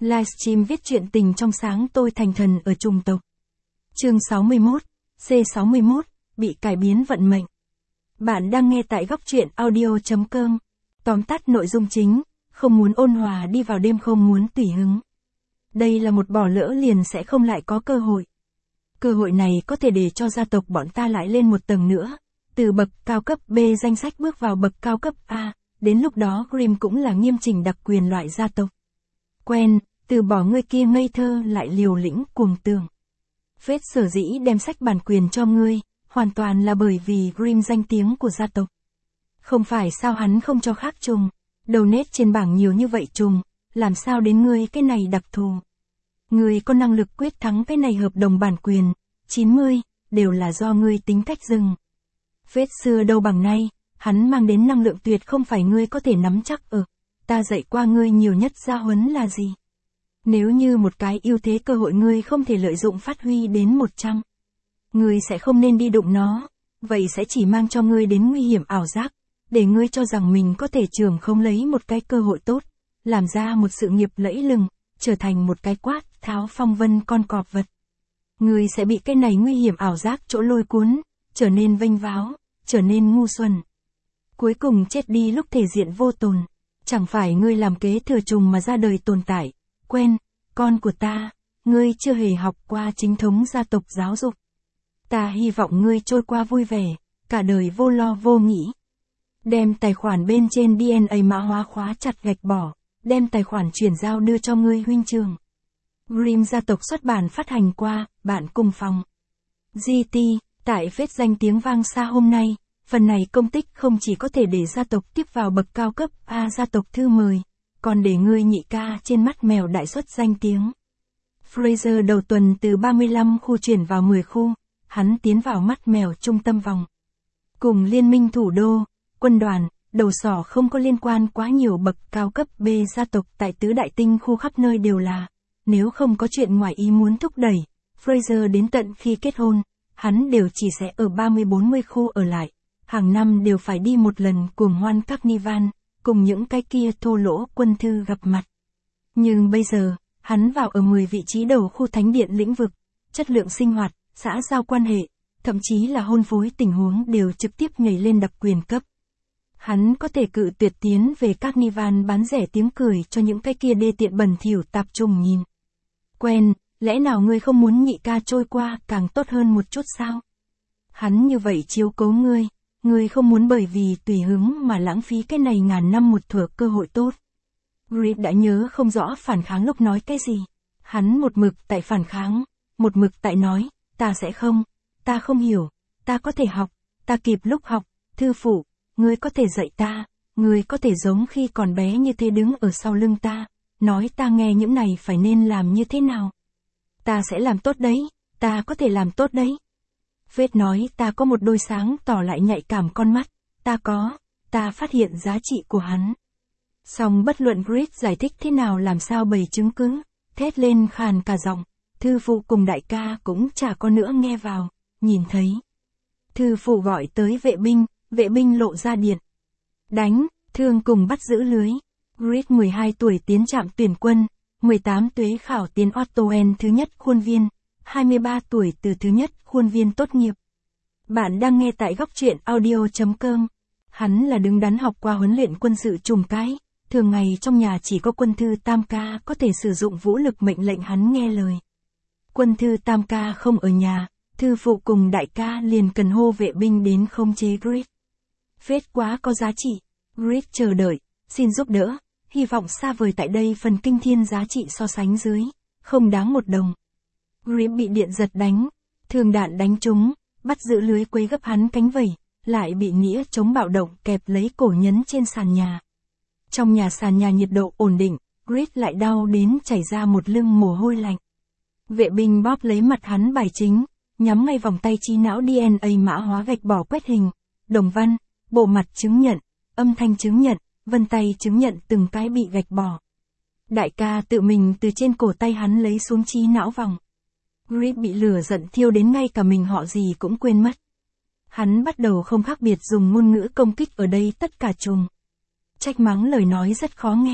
Livestream viết truyện tình trong sáng tôi thành thần ở trùng tộc. Chương 61, C61, bị cải biến vận mệnh. Bạn đang nghe tại góc truyện audio.com. Tóm tắt nội dung chính, không muốn ôn hòa đi vào đêm không muốn tùy hứng. Đây là một bỏ lỡ liền sẽ không lại có cơ hội. Cơ hội này có thể để cho gia tộc bọn ta lại lên một tầng nữa, từ bậc cao cấp B danh sách bước vào bậc cao cấp A, đến lúc đó Grimm cũng là nghiêm chỉnh đặc quyền loại gia tộc. Quen, từ bỏ ngươi kia ngây thơ lại liều lĩnh cuồng tường. Phết sở dĩ đem sách bản quyền cho ngươi, hoàn toàn là bởi vì Grimm danh tiếng của gia tộc. Không phải sao hắn không cho khác trùng, đầu nết trên bảng nhiều như vậy trùng, làm sao đến ngươi cái này đặc thù. Ngươi có năng lực quyết thắng cái này hợp đồng bản quyền, 90, đều là do ngươi tính cách dừng. Phết xưa đâu bằng nay, hắn mang đến năng lượng tuyệt không phải ngươi có thể nắm chắc ở. Ta dạy qua ngươi nhiều nhất gia huấn là gì? Nếu như một cái ưu thế cơ hội ngươi không thể lợi dụng phát huy đến 100, ngươi sẽ không nên đi đụng nó, vậy sẽ chỉ mang cho ngươi đến nguy hiểm ảo giác, để ngươi cho rằng mình có thể trường không lấy một cái cơ hội tốt, làm ra một sự nghiệp lẫy lừng, trở thành một cái quát tháo phong vân con cọp vật. Ngươi sẽ bị cái này nguy hiểm ảo giác chỗ lôi cuốn, trở nên vênh váo, trở nên ngu xuẩn. Cuối cùng chết đi lúc thể diện vô tồn. Chẳng phải ngươi làm kế thừa trùng mà ra đời tồn tại, quen, con của ta, ngươi chưa hề học qua chính thống gia tộc giáo dục. Ta hy vọng ngươi trôi qua vui vẻ, cả đời vô lo vô nghĩ. Đem tài khoản bên trên DNA mã hóa khóa chặt gạch bỏ, đem tài khoản chuyển giao đưa cho ngươi huynh trường. Grimm gia tộc xuất bản phát hành qua, bạn cùng phòng. GT, tại phết danh tiếng vang xa hôm nay. Phần này công tích không chỉ có thể để gia tộc tiếp vào bậc cao cấp A gia tộc thư mời, còn để ngươi nhị ca trên mắt mèo đại xuất danh tiếng. Fraser đầu tuần từ 35 khu chuyển vào 10 khu, hắn tiến vào mắt mèo trung tâm vòng. Cùng liên minh thủ đô, quân đoàn, đầu sỏ không có liên quan quá nhiều bậc cao cấp B gia tộc tại tứ đại tinh khu khắp nơi đều là, nếu không có chuyện ngoài ý muốn thúc đẩy, Fraser đến tận khi kết hôn, hắn đều chỉ sẽ ở 30-40 khu ở lại. Hàng năm đều phải đi một lần cuồng hoan Carnival, cùng những cái kia thô lỗ quân thư gặp mặt. Nhưng bây giờ, hắn vào ở 10 vị trí đầu khu thánh điện lĩnh vực, chất lượng sinh hoạt, xã giao quan hệ, thậm chí là hôn phối tình huống đều trực tiếp nhảy lên đặc quyền cấp. Hắn có thể cự tuyệt tiến về Carnival bán rẻ tiếng cười cho những cái kia đê tiện bẩn thỉu tạp trùng nhìn. Quen, lẽ nào ngươi không muốn nhị ca trôi qua càng tốt hơn một chút sao? Hắn như vậy chiếu cố ngươi. Ngươi không muốn bởi vì tùy hứng mà lãng phí cái này ngàn năm một thuở cơ hội tốt. Grimm đã nhớ không rõ phản kháng lúc nói cái gì. Hắn một mực tại phản kháng, một mực tại nói, ta không hiểu, ta có thể học, ta kịp lúc học, thư phụ, ngươi có thể dạy ta, ngươi có thể giống khi còn bé như thế đứng ở sau lưng ta, nói ta nghe những này phải nên làm như thế nào. Ta sẽ làm tốt đấy, ta có thể làm tốt đấy. Phết nói ta có một đôi sáng tỏ lại nhạy cảm con mắt, ta phát hiện giá trị của hắn. Song bất luận Grimm giải thích thế nào làm sao bày chứng cứ, thét lên khàn cả giọng, thư phụ cùng đại ca cũng chả có nữa nghe vào, nhìn thấy. Thư phụ gọi tới vệ binh lộ ra điện. Đánh, thương cùng bắt giữ lưới. Grimm 12 tuổi tiến trạm tuyển quân, 18 tuế khảo tiến Ottoen thứ nhất khuôn viên. 23 tuổi từ thứ nhất khuôn viên tốt nghiệp. Bạn đang nghe tại góc truyện audio.com. Hắn là đứng đắn học qua huấn luyện quân sự trùm cái, thường ngày trong nhà chỉ có quân thư Tam Ca có thể sử dụng vũ lực mệnh lệnh hắn nghe lời. Quân thư Tam Ca không ở nhà, thư phụ cùng đại ca liền cần hô vệ binh đến khống chế Grimm. Phết quá có giá trị. Grimm chờ đợi, xin giúp đỡ, hy vọng xa vời tại đây phần kinh thiên giá trị so sánh dưới, không đáng một đồng. Grimm bị điện giật đánh, thường đạn đánh trúng, bắt giữ lưới quấy gấp hắn cánh vẩy, lại bị nghĩa chống bạo động kẹp lấy cổ nhấn trên sàn nhà. Trong nhà sàn nhà nhiệt độ ổn định, Grimm lại đau đến chảy ra một lưng mồ hôi lạnh. Vệ binh bóp lấy mặt hắn bài chính, nhắm ngay vòng tay trí não DNA mã hóa gạch bỏ quét hình, đồng văn, bộ mặt chứng nhận, âm thanh chứng nhận, vân tay chứng nhận từng cái bị gạch bỏ. Đại ca tự mình từ trên cổ tay hắn lấy xuống trí não vòng. Grimm bị lửa giận thiêu đến ngay cả mình họ gì cũng quên mất. Hắn bắt đầu không khác biệt dùng ngôn ngữ công kích ở đây tất cả trùng. Trách mắng lời nói rất khó nghe.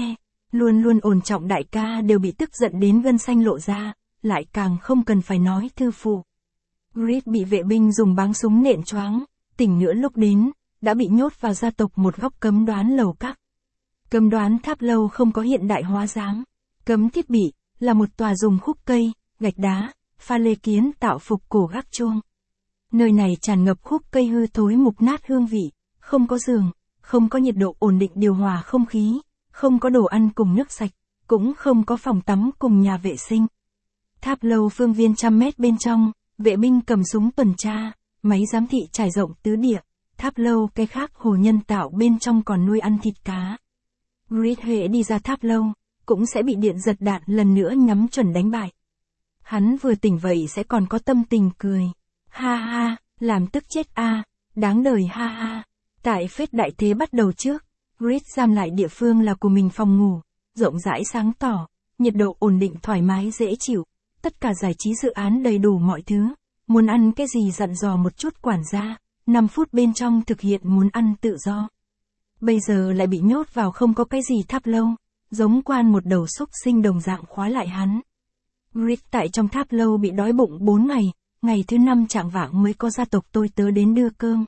Luôn luôn ổn trọng đại ca đều bị tức giận đến gân xanh lộ ra, lại càng không cần phải nói thư phụ. Reed bị vệ binh dùng báng súng nện choáng, tỉnh nữa lúc đến, đã bị nhốt vào gia tộc một góc cấm đoán lầu các. Cấm đoán tháp lâu không có hiện đại hóa dáng. Cấm thiết bị, là một tòa dùng khúc cây, gạch đá, pha lê kiến tạo phục cổ gác chuông. Nơi này tràn ngập khúc cây hư thối mục nát hương vị, không có giường, không có nhiệt độ ổn định điều hòa không khí, không có đồ ăn cùng nước sạch, cũng không có phòng tắm cùng nhà vệ sinh. Tháp lâu phương viên 100 mét bên trong, vệ binh cầm súng tuần tra, máy giám thị trải rộng tứ địa. Tháp lâu cái khác hồ nhân tạo bên trong còn nuôi ăn thịt cá. Reed hễ đi ra tháp lâu, cũng sẽ bị điện giật đạn lần nữa nhắm chuẩn đánh bại. Hắn vừa tỉnh vậy sẽ còn có tâm tình cười. Ha ha, làm tức chết a, đáng đời ha ha. Tại phết đại thế bắt đầu trước, Reed giam lại địa phương là của mình phòng ngủ, rộng rãi sáng tỏ, nhiệt độ ổn định thoải mái dễ chịu, tất cả giải trí dự án đầy đủ mọi thứ, muốn ăn cái gì dặn dò một chút quản gia, 5 phút bên trong thực hiện muốn ăn tự do. Bây giờ lại bị nhốt vào không có cái gì tháp lâu, giống quan một đầu xúc sinh đồng dạng khóa lại hắn. Reed tại trong tháp lâu bị đói bụng 4 ngày, ngày thứ 5 chạng vạng mới có gia tộc tôi tớ đến đưa cơm.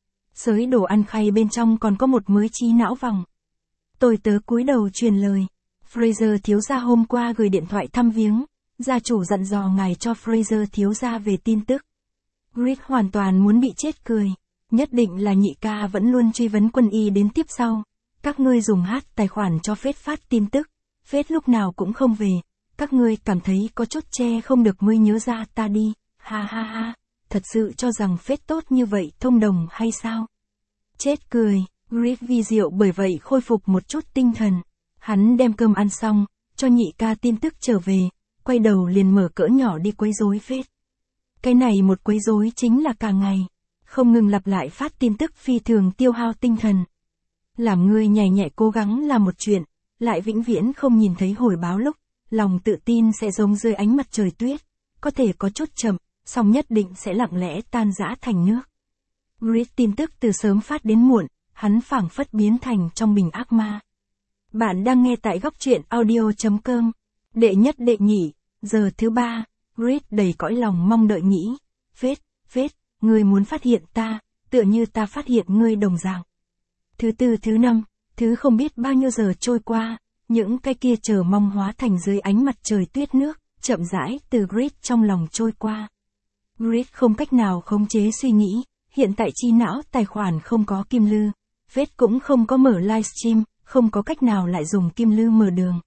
Xới đồ ăn khay bên trong còn có một mớ trí não vòng. Tôi tớ cúi đầu truyền lời. Fraser thiếu gia hôm qua gửi điện thoại thăm viếng, gia chủ dặn dò ngài cho Fraser thiếu gia về tin tức. Reed hoàn toàn muốn bị chết cười. Nhất định là nhị ca vẫn luôn truy vấn quân y đến tiếp sau. Các ngươi dùng tài khoản cho phết phát tin tức. Phết lúc nào cũng không về. Các ngươi cảm thấy có chốt che không được mới nhớ ra ta đi. Ha ha ha. Thật sự cho rằng phết tốt như vậy thông đồng hay sao? Chết cười. Reed vi diệu bởi vậy khôi phục một chút tinh thần. Hắn đem cơm ăn xong, cho nhị ca tin tức trở về. Quay đầu liền mở cỡ nhỏ đi quấy rối phết. Cái này một quấy rối chính là cả ngày. Không ngừng lặp lại phát tin tức phi thường tiêu hao tinh thần. Làm người nhảy nhẹ cố gắng làm một chuyện, lại vĩnh viễn không nhìn thấy hồi báo lúc, lòng tự tin sẽ giống dưới ánh mặt trời tuyết, có thể có chút chậm, song nhất định sẽ lặng lẽ tan rã thành nước. Reed tin tức từ sớm phát đến muộn, hắn phảng phất biến thành trong bình ác ma. Bạn đang nghe tại góc truyện audio.com. Đệ nhất đệ nhị, giờ thứ 3, Reed đầy cõi lòng mong đợi nghĩ. Phết, ngươi muốn phát hiện ta, tựa như ta phát hiện ngươi đồng dạng. Thứ 4 thứ 5, thứ không biết bao nhiêu giờ trôi qua, những cái kia chờ mong hóa thành dưới ánh mặt trời tuyết nước, chậm rãi từ Reed trong lòng trôi qua. Reed không cách nào khống chế suy nghĩ, hiện tại chi não tài khoản không có kim lư, Phết cũng không có mở livestream, không có cách nào lại dùng kim lư mở đường.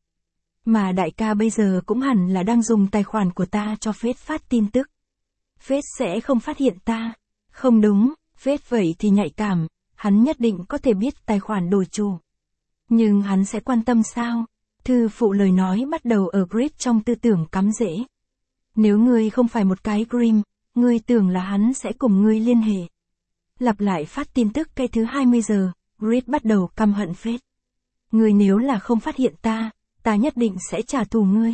Mà đại ca bây giờ cũng hẳn là đang dùng tài khoản của ta cho Phết phát tin tức. Phết sẽ không phát hiện ta. Không đúng, Phết vậy thì nhạy cảm, hắn nhất định có thể biết tài khoản đổi chủ. Nhưng hắn sẽ quan tâm sao? Thư phụ lời nói bắt đầu ở Reed trong tư tưởng cắm rễ. Nếu ngươi không phải một cái Grimm, ngươi tưởng là hắn sẽ cùng ngươi liên hệ. Lặp lại phát tin tức cái thứ 20 giờ, Reed bắt đầu căm hận Phết. Ngươi nếu là không phát hiện ta nhất định sẽ trả thù ngươi.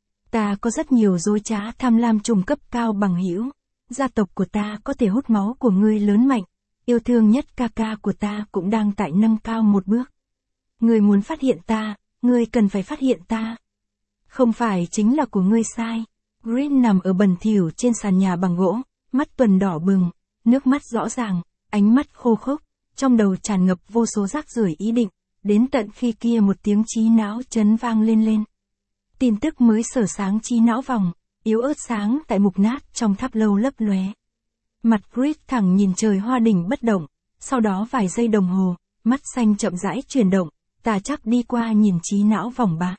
Ta có rất nhiều dối trá tham lam trùng cấp cao bằng hữu. Gia tộc của ta có thể hút máu của ngươi lớn mạnh. Yêu thương nhất ca ca của ta cũng đang tại nâng cao một bước. Ngươi muốn phát hiện ta, ngươi cần phải phát hiện ta. Không phải chính là của ngươi sai. Reed nằm ở bẩn thỉu trên sàn nhà bằng gỗ, mắt tuần đỏ bừng, nước mắt rõ ràng, ánh mắt khô khốc, trong đầu tràn ngập vô số rác rưởi ý định, đến tận khi kia một tiếng trí não chấn vang lên. Tin tức mới sở sáng trí não vòng, yếu ớt sáng tại mục nát trong tháp lâu lấp lóe. Mặt Reed thẳng nhìn trời hoa đỉnh bất động, sau đó vài giây đồng hồ, mắt xanh chậm rãi chuyển động, ta chắc đi qua nhìn trí não vòng bạ.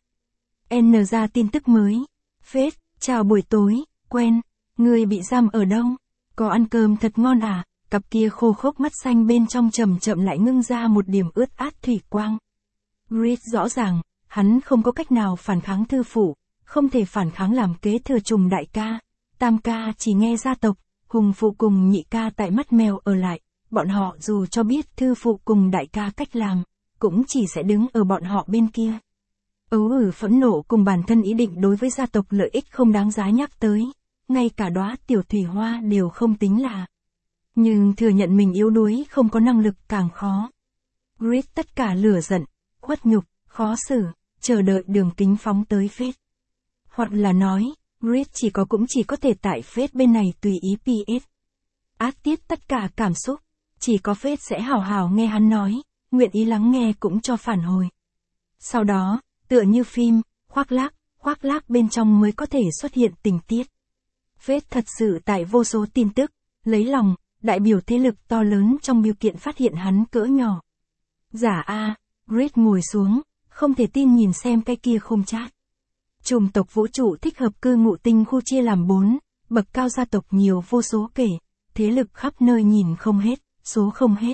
N ra tin tức mới. Phết, chào buổi tối, quen, ngươi bị giam ở đâu? Có ăn cơm thật ngon à? Cặp kia khô khốc mắt xanh bên trong chậm chậm lại ngưng ra một điểm ướt át thủy quang. Reed rõ ràng, hắn không có cách nào phản kháng thư phụ, không thể phản kháng làm kế thừa trùng đại ca. Tam ca chỉ nghe gia tộc, hùng phụ cùng nhị ca tại mắt mèo ở lại, bọn họ dù cho biết thư phụ cùng đại ca cách làm, cũng chỉ sẽ đứng ở bọn họ bên kia. Phẫn nộ cùng bản thân ý định đối với gia tộc lợi ích không đáng giá nhắc tới, ngay cả đóa tiểu thủy hoa đều không tính là. Nhưng thừa nhận mình yếu đuối không có năng lực càng khó. Reed tất cả lửa giận, khuất nhục, khó xử, chờ đợi đường kính phóng tới Fed. Hoặc là nói, Reed cũng chỉ có thể tại Fed bên này tùy ý PS. Át tiết tất cả cảm xúc, chỉ có Fed sẽ hào hào nghe hắn nói, nguyện ý lắng nghe cũng cho phản hồi. Sau đó, tựa như phim, khoác lác bên trong mới có thể xuất hiện tình tiết. Fed thật sự tại vô số tin tức, lấy lòng, đại biểu thế lực to lớn trong biêu kiện phát hiện hắn cỡ nhỏ. Giả a, Reed ngồi xuống, không thể tin nhìn xem cái kia khung chat. Chùm tộc vũ trụ thích hợp cư ngụ tinh khu chia làm 4, bậc cao gia tộc nhiều vô số kể, thế lực khắp nơi nhìn không hết, số không hết.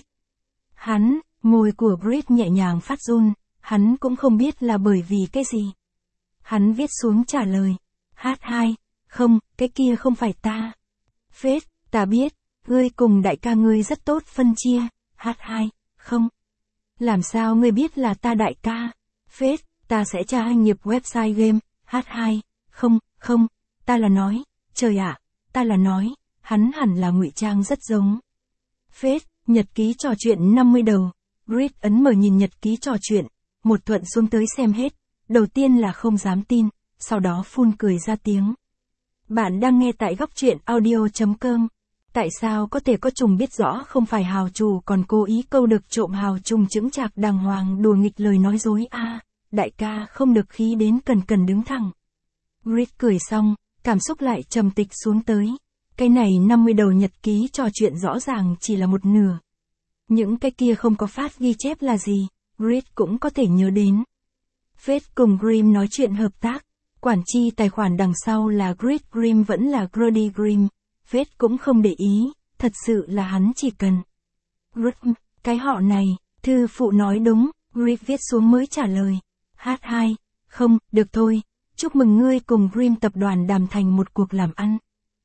Môi của Reed nhẹ nhàng phát run, hắn cũng không biết là bởi vì cái gì. Hắn viết xuống trả lời. H2, không, cái kia không phải ta. Fed, ta biết, ngươi cùng đại ca ngươi rất tốt phân chia. H2, không. Làm sao ngươi biết là ta đại ca? Fed, ta sẽ tra nghiệp website game. H2, không, ta là nói, trời ạ, ta là nói, hắn hẳn là ngụy trang rất giống. Fed, nhật ký trò chuyện 50 đầu. Reed ấn mở nhìn nhật ký trò chuyện, một thuận xuống tới xem hết, đầu tiên là không dám tin, sau đó phun cười ra tiếng. Bạn đang nghe tại góc truyện audio.com. Tại sao có thể có trùng biết rõ không phải hào trù còn cố ý câu được trộm hào trùng chững chạc đàng hoàng đùa nghịch lời nói dối a, đại ca không được khí đến cần đứng thẳng. Reed cười xong, cảm xúc lại trầm tịch xuống tới. Cái này 50 đầu nhật ký trò chuyện rõ ràng chỉ là một nửa. Những cái kia không có phát ghi chép là gì, Reed cũng có thể nhớ đến. Fed cùng Grimm nói chuyện hợp tác, quản tri tài khoản đằng sau là Grid Grimm vẫn là Grody Grimm, Fed cũng không để ý, thật sự là hắn chỉ cần. Grimm, cái họ này, thư phụ nói đúng, Reed viết xuống mới trả lời. H2, không, được thôi, chúc mừng ngươi cùng Grimm tập đoàn đàm thành một cuộc làm ăn.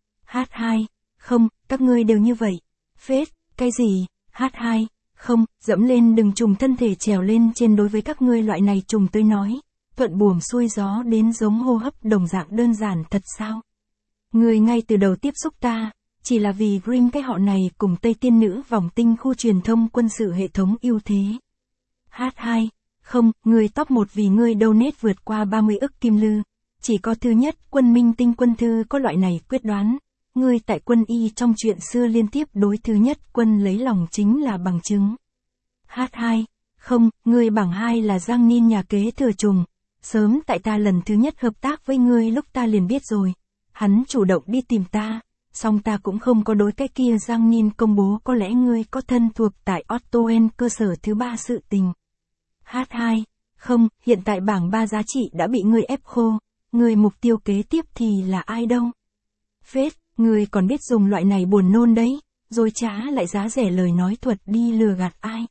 H2, không, các ngươi đều như vậy. Fed, cái gì? H2, không, dẫm lên đừng trùng thân thể trèo lên trên đối với các ngươi loại này trùng tôi nói, thuận buồm xuôi gió đến giống hô hấp đồng dạng đơn giản thật sao? Ngươi ngay từ đầu tiếp xúc ta, chỉ là vì Grimm cái họ này cùng Tây Tiên Nữ vòng tinh khu truyền thông quân sự hệ thống ưu thế. H2, không, ngươi top 1 vì ngươi donate vượt qua 30 ức kim lư, chỉ có thứ nhất quân minh tinh quân thư có loại này quyết đoán. Ngươi tại quân y trong chuyện xưa liên tiếp đối thứ nhất quân lấy lòng chính là bằng chứng. H2, không, ngươi bảng 2 là Giang Ninh nhà kế thừa trùng. Sớm tại ta lần thứ nhất hợp tác với ngươi lúc ta liền biết rồi. Hắn chủ động đi tìm ta, song ta cũng không có đối cái kia Giang Ninh công bố có lẽ ngươi có thân thuộc tại Ottoen cơ sở thứ 3 sự tình. H2, không, hiện tại bảng 3 giá trị đã bị ngươi ép khô. Ngươi mục tiêu kế tiếp thì là ai đâu? Fed, ngươi còn biết dùng loại này buồn nôn đấy, rồi trá lại giá rẻ lời nói thuật đi lừa gạt ai.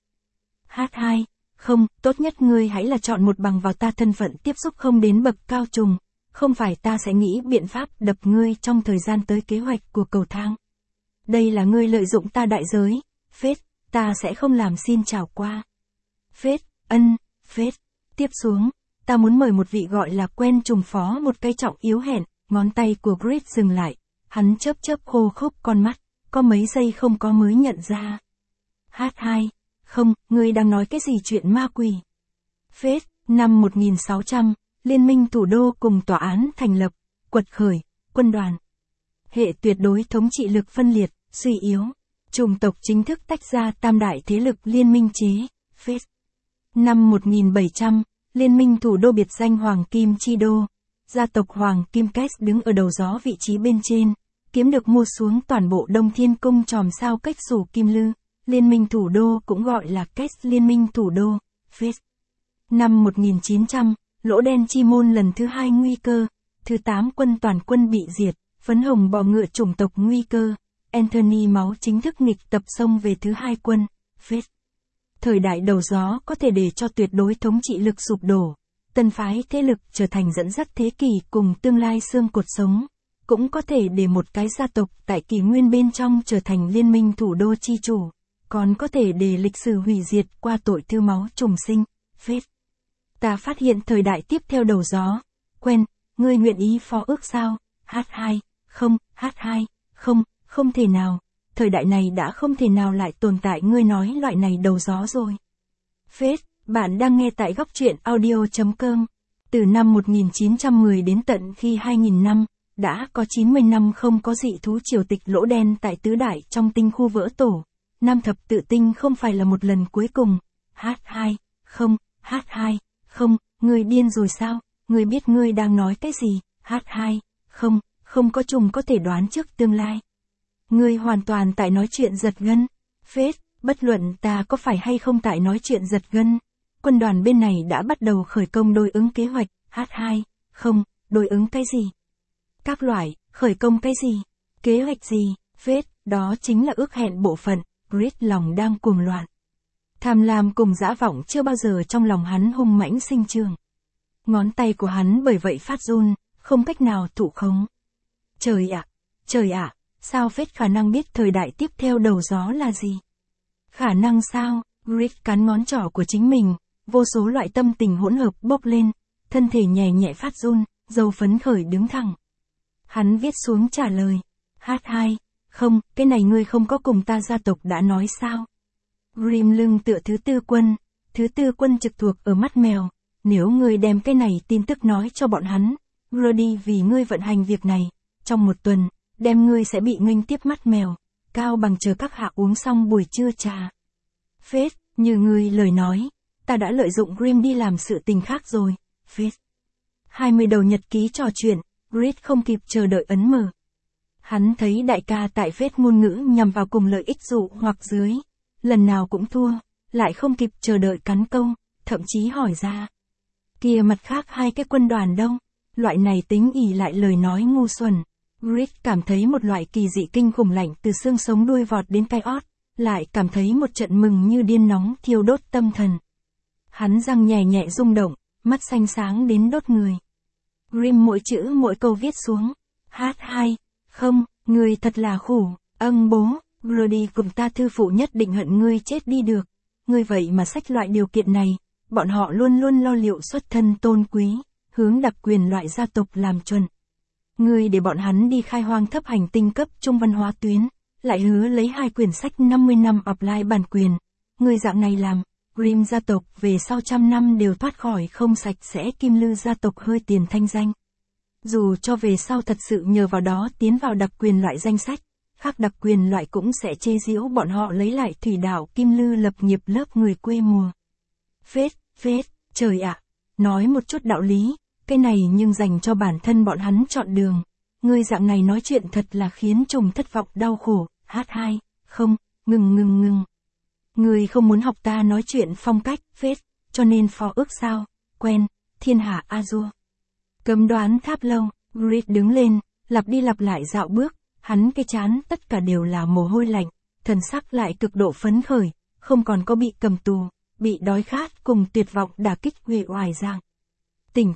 H2, không, tốt nhất ngươi hãy là chọn một bằng vào ta thân phận tiếp xúc không đến bậc cao trùng, không phải ta sẽ nghĩ biện pháp đập ngươi trong thời gian tới kế hoạch của cầu thang. Đây là ngươi lợi dụng ta đại giới, Fed, ta sẽ không làm xin chào qua. Fed, Fed, tiếp xuống, ta muốn mời một vị gọi là quen trùng phó một cái trọng yếu hẹn, ngón tay của Grid dừng lại. Hắn chớp khô khốc con mắt, có mấy giây không có mới nhận ra. H2, không, ngươi đang nói cái gì chuyện ma quỷ. Fed, năm 1600, Liên minh thủ đô cùng tòa án thành lập, quật khởi, quân đoàn. Hệ tuyệt đối thống trị lực phân liệt, suy yếu. Chủng tộc chính thức tách ra tam đại thế lực liên minh chế, Fed. Năm 1700, Liên minh thủ đô biệt danh Hoàng Kim Chi Đô. Gia tộc Hoàng Kim Kết đứng ở đầu gió vị trí bên trên, kiếm được mua xuống toàn bộ Đông Thiên Cung chòm sao cách xù kim lư, Liên minh thủ đô cũng gọi là Kết Liên minh thủ đô, Fed. Năm 1900, lỗ đen chi môn lần thứ 2 nguy cơ, thứ 8 quân toàn quân bị diệt, phấn hồng bò ngựa chủng tộc nguy cơ, Anthony máu chính thức nghịch tập xông về thứ 2 quân, Fed. Thời đại đầu gió có thể để cho tuyệt đối thống trị lực sụp đổ. Tân phái thế lực trở thành dẫn dắt thế kỷ cùng tương lai xương cột sống, cũng có thể để một cái gia tộc tại kỷ nguyên bên trong trở thành liên minh thủ đô chi chủ, còn có thể để lịch sử hủy diệt qua tội thư máu trùng sinh, Fed. Ta phát hiện thời đại tiếp theo đầu gió, quen, ngươi nguyện ý phó ước sao? H2, không, H2, không thể nào, thời đại này đã không thể nào lại tồn tại ngươi nói loại này đầu gió rồi. Fed. Bạn đang nghe tại góc truyện audio.com. Từ năm 1910 đến tận khi 2000 năm, đã có 90 năm không có dị thú triều tịch lỗ đen tại tứ đại trong tinh khu vỡ tổ. Nam thập tự tinh không phải là một lần cuối cùng. H2, không, H2, không, ngươi điên rồi sao, ngươi biết ngươi đang nói cái gì, H2, không, không có trùng có thể đoán trước tương lai. Ngươi hoàn toàn tại nói chuyện giật gân. Phết, bất luận ta có phải hay không tại nói chuyện giật gân. Quân đoàn bên này đã bắt đầu khởi công đối ứng kế hoạch, H2, không, đối ứng cái gì? Các loại, khởi công cái gì? Kế hoạch gì? Phết, đó chính là ước hẹn bộ phận, Grid lòng đang cuồng loạn. Tham lam cùng dã vọng chưa bao giờ trong lòng hắn hung mãnh sinh trường. Ngón tay của hắn bởi vậy phát run, không cách nào thụ khống. Trời ạ, sao Phết khả năng biết thời đại tiếp theo đầu gió là gì? Khả năng sao? Grid cắn ngón trỏ của chính mình, vô số loại tâm tình hỗn hợp bốc lên, thân thể nhẹ nhẹ phát run, dầu phấn khởi đứng thẳng. Hắn viết xuống trả lời. H2, không, cái này ngươi không có cùng ta gia tộc đã nói sao? Grim lưng tựa thứ tư quân trực thuộc ở mắt mèo, nếu ngươi đem cái này tin tức nói cho bọn hắn, Rudy vì ngươi vận hành việc này, trong một tuần, đem ngươi sẽ bị nghênh tiếp mắt mèo, cao bằng chờ các hạ uống xong buổi trưa trà. Phết, như ngươi lời nói, ta đã lợi dụng Grim đi làm sự tình khác rồi, Phết. 20 đầu nhật ký trò chuyện, Grid không kịp chờ đợi ấn mở. Hắn thấy đại ca tại Phết ngôn ngữ nhằm vào cùng lợi ích dụ hoặc dưới, lần nào cũng thua, lại không kịp chờ đợi cắn câu, thậm chí hỏi ra. Kia mặt khác hai cái quân đoàn đâu? Loại này tính ỉ lại lời nói ngu xuẩn. Grid cảm thấy một loại kỳ dị kinh khủng lạnh từ xương sống đuôi vọt đến cái ót, lại cảm thấy một trận mừng như điên nóng thiêu đốt tâm thần. Hắn răng nhẹ nhẹ rung động, mắt xanh sáng đến đốt người. Grim mỗi chữ mỗi câu viết xuống. H2, không, ngươi thật là khủ, bố, Rudy cùng ta thư phụ nhất định hận ngươi chết đi được. Ngươi vậy mà xách loại điều kiện này, bọn họ luôn luôn lo liệu xuất thân tôn quý, hướng đặc quyền loại gia tộc làm chuẩn. Ngươi để bọn hắn đi khai hoang thấp hành tinh cấp trung văn hóa tuyến, lại hứa lấy 2 quyển sách 50 năm apply bản quyền. Ngươi dạng này làm, Grim gia tộc về sau 100 năm đều thoát khỏi không sạch sẽ kim lư gia tộc hơi tiền thanh danh. Dù cho về sau thật sự nhờ vào đó tiến vào đặc quyền loại danh sách, khác đặc quyền loại cũng sẽ chê giễu bọn họ lấy lại thủy đảo kim lư lập nghiệp lớp người quê mùa. Phết, trời ạ, nói một chút đạo lý, cái này nhưng dành cho bản thân bọn hắn chọn đường. Ngươi dạng này nói chuyện thật là khiến trùng thất vọng đau khổ. H2, không, ngừng. Ngươi không muốn học ta nói chuyện phong cách, Phết, cho nên phó ước sao, quen, thiên hạ Azure. Cấm đoán tháp lâu, Grid đứng lên, lặp đi lặp lại dạo bước, hắn cái chán tất cả đều là mồ hôi lạnh, thần sắc lại cực độ phấn khởi, không còn có bị cầm tù, bị đói khát cùng tuyệt vọng đả kích uể oải dạng. Tỉnh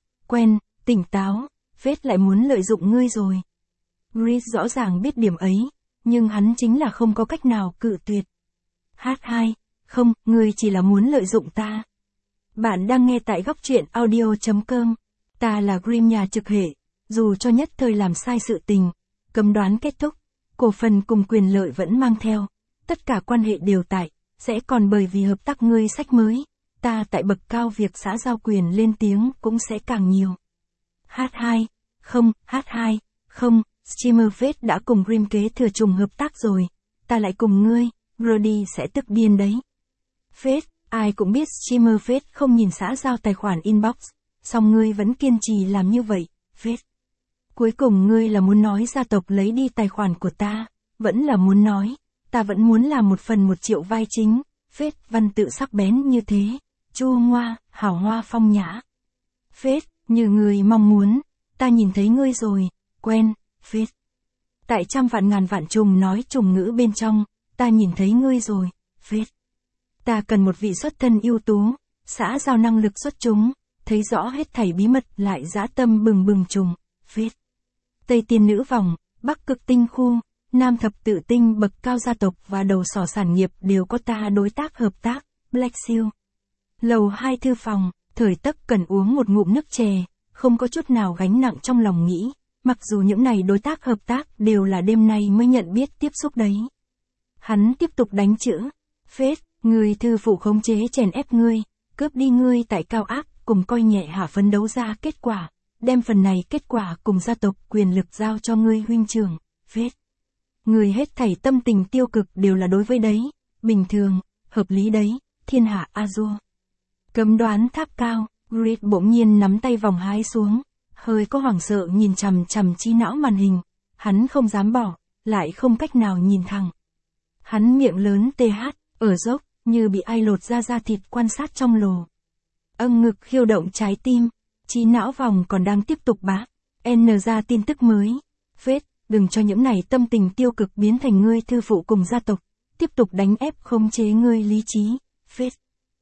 táo, Phết lại muốn lợi dụng ngươi rồi. Grid rõ ràng biết điểm ấy, nhưng hắn chính là không có cách nào cự tuyệt. H2, không, ngươi chỉ là muốn lợi dụng ta. Bạn đang nghe tại góc truyện audio.com. Ta là Grim nhà trực hệ, dù cho nhất thời làm sai sự tình, cấm đoán kết thúc, cổ phần cùng quyền lợi vẫn mang theo, tất cả quan hệ đều tại, sẽ còn bởi vì hợp tác ngươi sách mới, ta tại bậc cao việc xã giao quyền lên tiếng cũng sẽ càng nhiều. H2, không, Streamerfest đã cùng Grim kế thừa trùng hợp tác rồi, ta lại cùng ngươi, Rudy sẽ tức điên đấy. Phết, ai cũng biết Streamerfest không nhìn xã giao tài khoản inbox, song ngươi vẫn kiên trì làm như vậy, Phết. Cuối cùng ngươi là muốn nói gia tộc lấy đi tài khoản của ta, vẫn là muốn nói, ta vẫn muốn làm 1/1 triệu vai chính, Phết văn tự sắc bén như thế, chua ngoa, hào hoa phong nhã. Phết, như ngươi mong muốn, ta nhìn thấy ngươi rồi, quen, Phết. Tại trăm vạn ngàn vạn trùng nói trùng ngữ bên trong, ta nhìn thấy ngươi rồi, Phết. Ta cần một vị xuất thân ưu tú, xã giao năng lực xuất chúng, thấy rõ hết thảy bí mật lại dã tâm bừng trùng, Phết. Tây tiên nữ vòng, Bắc cực tinh khu, Nam thập tự tinh bậc cao gia tộc và đầu sỏ sản nghiệp đều có ta đối tác hợp tác, Black Seal. Lầu 2 thư phòng, thời tấc cần uống một ngụm nước chè, không có chút nào gánh nặng trong lòng nghĩ, mặc dù những này đối tác hợp tác đều là đêm nay mới nhận biết tiếp xúc đấy. Hắn tiếp tục đánh chữ, Phết, người thư phụ khống chế chèn ép ngươi, cướp đi ngươi tại cao áp cùng coi nhẹ hạ phấn đấu ra kết quả, đem phần này kết quả cùng gia tộc quyền lực giao cho ngươi huynh trưởng, vết. Người hết thảy tâm tình tiêu cực đều là đối với đấy, bình thường, hợp lý đấy, thiên hạ Azure. Cấm đoán tháp cao, Reed bỗng nhiên nắm tay vòng hái xuống, hơi có hoảng sợ nhìn chằm chằm trí não màn hình, hắn không dám bỏ, lại không cách nào nhìn thẳng. Hắn miệng lớn TH, ở dốc, như bị ai lột ra da thịt quan sát trong lồ. Ngực khiêu động trái tim, trí não vòng còn đang tiếp tục bá. N ra tin tức mới. Phết, đừng cho những này tâm tình tiêu cực biến thành ngươi thư phụ cùng gia tộc, tiếp tục đánh ép khống chế ngươi lý trí. Phết.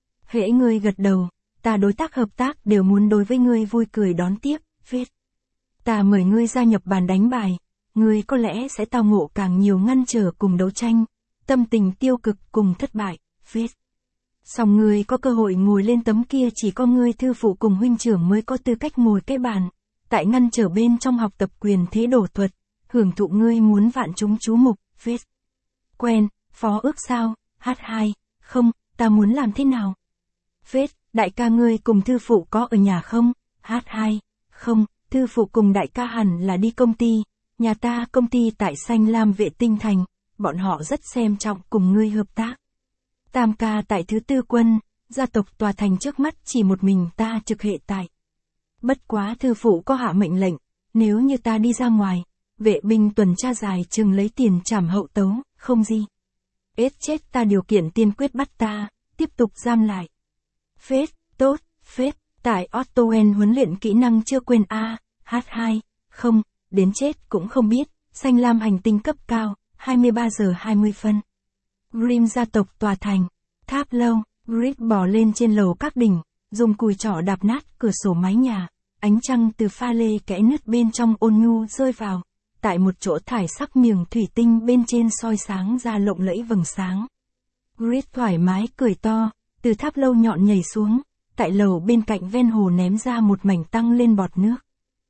Hễ ngươi gật đầu, ta đối tác hợp tác đều muốn đối với ngươi vui cười đón tiếp. Phết. Ta mời ngươi gia nhập bàn đánh bài, ngươi có lẽ sẽ tao ngộ càng nhiều ngăn trở cùng đấu tranh, tâm tình tiêu cực cùng thất bại. Phết. Song ngươi có cơ hội ngồi lên tấm kia chỉ có ngươi thư phụ cùng huynh trưởng mới có tư cách ngồi cái bàn, tại ngăn trở bên trong học tập quyền thế đổ thuật, hưởng thụ ngươi muốn vạn chúng chú mục. Phết. Quen, phó ước sao, H2, không, ta muốn làm thế nào? Phết, đại ca ngươi cùng thư phụ có ở nhà không? H2, không, thư phụ cùng đại ca hẳn là đi công ty, nhà ta công ty tại Xanh Lam Vệ Tinh Thành, bọn họ rất xem trọng cùng ngươi hợp tác. Tam ca tại thứ tư quân, gia tộc tòa thành trước mắt chỉ một mình ta trực hệ tại. Bất quá thư phụ có hạ mệnh lệnh, nếu như ta đi ra ngoài, vệ binh tuần tra dài chừng lấy tiền trảm hậu tấu, không gì. Ết chết ta điều kiện tiên quyết bắt ta, tiếp tục giam lại. Phết, tốt, phết, tại Ottoen huấn luyện kỹ năng chưa quên A, H2, không, đến chết cũng không biết, Xanh Lam hành tinh cấp cao, 23 giờ 20 phân. Grim gia tộc tòa thành, tháp lâu, Reed bò lên trên lầu các đỉnh, dùng cùi trỏ đạp nát cửa sổ mái nhà, ánh trăng từ pha lê kẽ nứt bên trong ôn nhu rơi vào, tại một chỗ thải sắc miếng thủy tinh bên trên soi sáng ra lộng lẫy vầng sáng. Reed thoải mái cười to, từ tháp lâu nhọn nhảy xuống, tại lầu bên cạnh ven hồ ném ra một mảnh tăng lên bọt nước.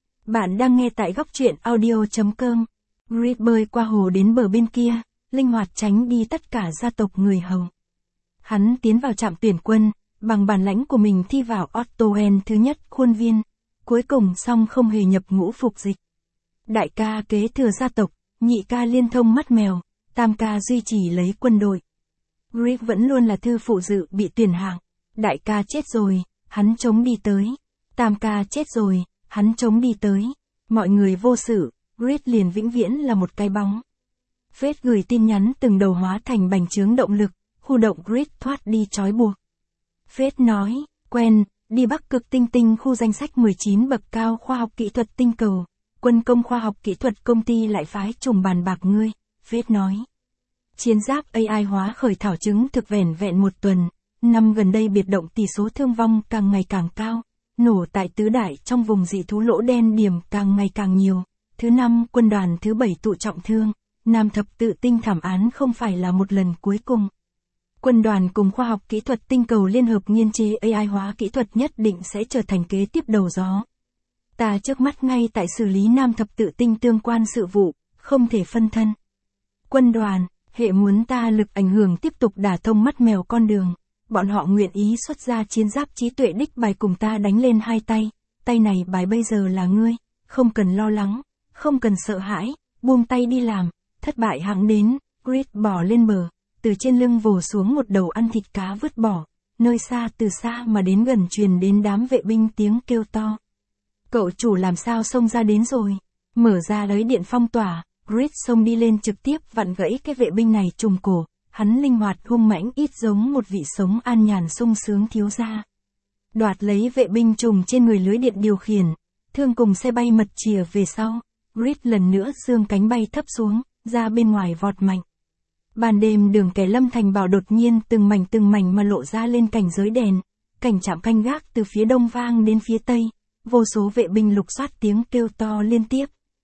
Bạn đang nghe tại góc truyện audio.com. Reed bơi qua hồ đến bờ bên kia, linh hoạt tránh đi tất cả gia tộc người hầu. Hắn tiến vào trạm tuyển quân, bằng bản lãnh của mình thi vào Ottoen thứ nhất khuôn viên, cuối cùng xong không hề nhập ngũ phục dịch. Đại ca kế thừa gia tộc, nhị ca liên thông mắt mèo, tam ca duy trì lấy quân đội. Reed vẫn luôn là thư phụ dự bị tuyển hạng. Đại ca chết rồi, hắn chống đi tới. Tam ca chết rồi, hắn chống đi tới. Mọi người vô sự, Reed liền vĩnh viễn là một cái bóng. Phết gửi tin nhắn từng đầu hóa thành bành trướng động lực, khu động Reed thoát đi trói buộc. Phết nói, quen, đi Bắc Cực Tinh Tinh khu danh sách 19 bậc cao khoa học kỹ thuật tinh cầu, quân công khoa học kỹ thuật công ty lại phái trùng bàn bạc ngươi, Phết nói. Chiến giáp AI hóa khởi thảo chứng thực vẻn vẹn một tuần, năm gần đây biệt động tỷ số thương vong càng ngày càng cao, nổ tại tứ đại trong vùng dị thú lỗ đen điểm càng ngày càng nhiều. Thứ năm quân đoàn thứ 7 tụ trọng thương, Nam thập tự tinh thảm án không phải là một lần cuối cùng. Quân đoàn cùng khoa học kỹ thuật tinh cầu liên hợp nghiên chế AI hóa kỹ thuật nhất định sẽ trở thành kế tiếp đầu gió. Ta trước mắt ngay tại xử lý Nam thập tự tinh tương quan sự vụ, không thể phân thân. Quân đoàn, hệ muốn ta lực ảnh hưởng tiếp tục đả thông mắt mèo con đường, bọn họ nguyện ý xuất ra chiến giáp trí tuệ đích bài cùng ta đánh lên hai tay, tay này bài bây giờ là ngươi, không cần lo lắng, không cần sợ hãi, buông tay đi làm, thất bại hãng đến. Reed bò lên bờ, từ trên lưng vồ xuống một đầu ăn thịt cá vứt bỏ, nơi xa từ xa mà đến gần truyền đến đám vệ binh tiếng kêu to. Cậu chủ làm sao xông ra đến rồi, mở ra lấy điện phong tỏa. Reed xông đi lên trực tiếp vặn gãy cái vệ binh này trùm cổ, hắn linh hoạt hung mãnh ít giống một vị sống an nhàn sung sướng thiếu gia. Đoạt lấy vệ binh trùm trên người lưới điện điều khiển, thương cùng xe bay mật chìa về sau, Reed lần nữa giương cánh bay thấp xuống, ra bên ngoài vọt mạnh. Ban đêm đường kẻ Lâm Thành Bảo đột nhiên từng mảnh mà lộ ra lên cảnh giới đèn, cảnh trạm canh gác từ phía đông vang đến phía tây, vô số vệ binh lục soát tiếng kêu to liên tiếp.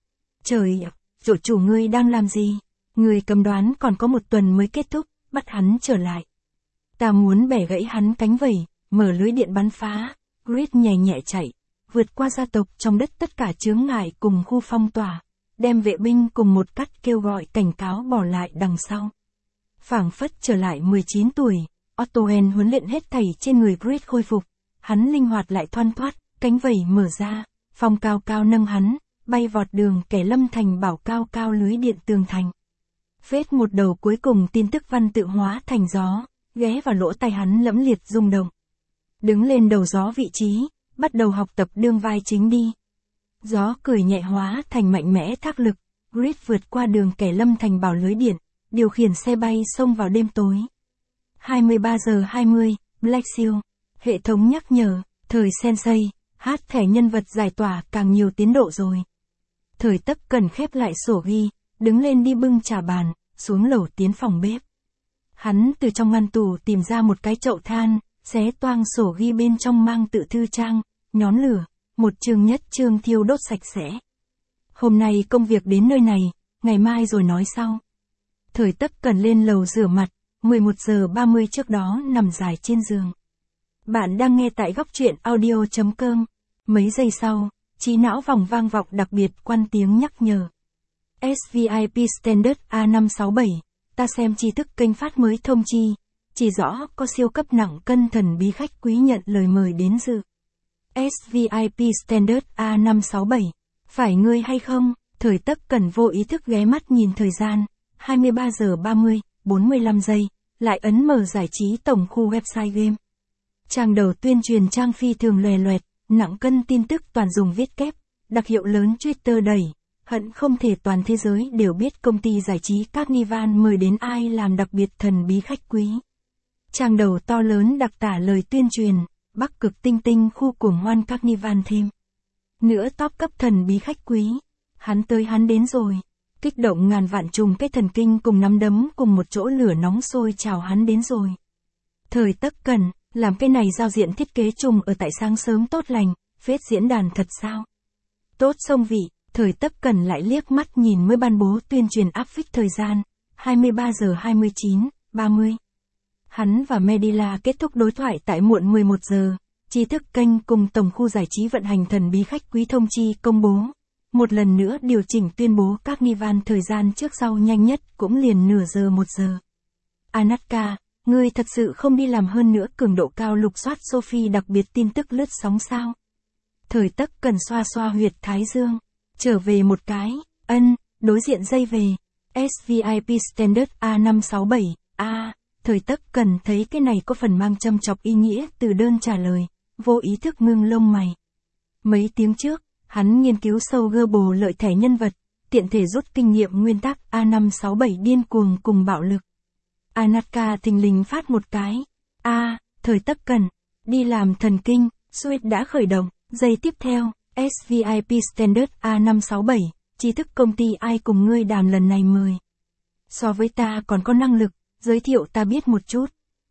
Trời ạ! Dỗ chủ ngươi đang làm gì? Người cầm đoán còn có một tuần mới kết thúc, bắt hắn trở lại. Ta muốn bẻ gãy hắn cánh vẩy, mở lưới điện bắn phá. Reed nhẹ nhẹ chạy, vượt qua gia tộc trong đất tất cả chướng ngại cùng khu phong tỏa, đem vệ binh cùng một cắt kêu gọi cảnh cáo bỏ lại đằng sau. Phảng phất trở lại 19 tuổi, Ottoen huấn luyện hết thảy trên người Reed khôi phục, hắn linh hoạt lại thoăn thoắt, cánh vẩy mở ra, phong cao cao nâng hắn, bay vọt đường kẻ Lâm Thành Bảo cao cao lưới điện tường thành. Phết một đầu cuối cùng tin tức văn tự hóa thành gió, ghé vào lỗ tai hắn lẫm liệt rung động. Đứng lên đầu gió vị trí, bắt đầu học tập đương vai chính đi. Gió cười nhẹ hóa thành mạnh mẽ thác lực, grid vượt qua đường kẻ Lâm Thành Bảo lưới điện, điều khiển xe bay xông vào đêm tối. 23 giờ 20, Black Seal. Hệ thống nhắc nhở, thời Sensei, hát thẻ nhân vật giải tỏa càng nhiều tiến độ rồi. Thời Tấp cần khép lại sổ ghi, đứng lên đi bưng trà bàn, xuống lầu tiến phòng bếp. Hắn từ trong ngăn tủ tìm ra một cái chậu than, xé toang sổ ghi bên trong mang tự thư trang, nhón lửa, một chương nhất chương thiêu đốt sạch sẽ. Hôm nay công việc đến nơi này, ngày mai rồi nói sau. Thời Tấp cần lên lầu rửa mặt, 11 giờ 30 trước đó nằm dài trên giường. Bạn đang nghe tại góc truyện audio.com. Mấy giây sau, trí não vòng vang vọng đặc biệt quan tiếng nhắc nhở. SVIP Standard A567, ta xem tri thức kênh phát mới thông chi, chỉ rõ có siêu cấp nặng cân thần bí khách quý nhận lời mời đến dự. SVIP Standard A567, phải ngươi hay không? Thời Tấp cần vô ý thức ghé mắt nhìn thời gian, 23 giờ 30, 45 giây, lại ấn mở giải trí tổng khu website game. Trang đầu tuyên truyền trang phi thường lòe loẹt, nặng cân tin tức toàn dùng viết kép, đặc hiệu lớn Twitter đẩy, hận không thể toàn thế giới đều biết công ty giải trí Carnival mời đến ai làm đặc biệt thần bí khách quý. Trang đầu to lớn đặc tả lời tuyên truyền, Bắc Cực Tinh Tinh khu cuồng hoan Carnival thêm. Nữa top cấp thần bí khách quý, hắn tới hắn đến rồi. Kích động ngàn vạn trùng cái thần kinh cùng nắm đấm cùng một chỗ lửa nóng sôi chào hắn đến rồi. Thời Tấp cần, làm cái này giao diện thiết kế trùng ở tại sáng sớm tốt lành, phết diễn đàn thật sao? Tốt sông vị, Thời Tấp cần lại liếc mắt nhìn mới ban bố tuyên truyền áp phích thời gian, 23 giờ 29, 30. Hắn và Medila kết thúc đối thoại tại muộn 11 giờ, tri thức kênh cùng tổng khu giải trí vận hành thần bí khách quý thông chi công bố. Một lần nữa điều chỉnh tuyên bố Carnival thời gian trước sau nhanh nhất cũng liền nửa giờ 1 giờ. Anatka, ngươi thật sự không đi làm hơn nữa cường độ cao lục soát Sophie đặc biệt tin tức lướt sóng sao? Thời Tấp cần xoa xoa huyệt thái dương. Trở về một cái, đối diện dây về. SVIP Standard A567, Thời Tấp cần thấy cái này có phần mang châm chọc ý nghĩa từ đơn trả lời, vô ý thức ngưng lông mày. Mấy tiếng trước, hắn nghiên cứu sâu gơ bồ lợi thẻ nhân vật, tiện thể rút kinh nghiệm nguyên tắc A567 điên cuồng cùng bạo lực. Anatka thình lình phát một cái. Thời Tấp cần, đi làm thần kinh, Suite đã khởi động, giây tiếp theo, SVIP Standard A567, tri thức công ty ai cùng ngươi đàm lần này mời. So với ta còn có năng lực, giới thiệu ta biết một chút.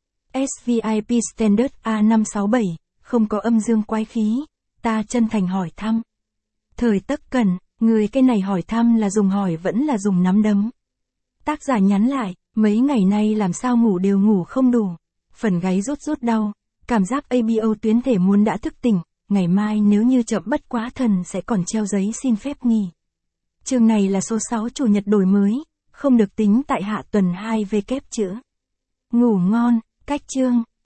SVIP Standard A567, không có âm dương quái khí, ta chân thành hỏi thăm. Thời Tấp cần, người cái này hỏi thăm là dùng hỏi vẫn là dùng nắm đấm. Tác giả nhắn lại, mấy ngày nay làm sao ngủ đều ngủ không đủ. Phần gáy rút đau, cảm giác ABO tuyến thể muốn đã thức tỉnh, ngày mai nếu như chậm bất quá thần sẽ còn treo giấy xin phép nghỉ. Chương này là số 6 chủ nhật đổi mới, không được tính tại hạ tuần 2 v kép chữ. Ngủ ngon, cách chương.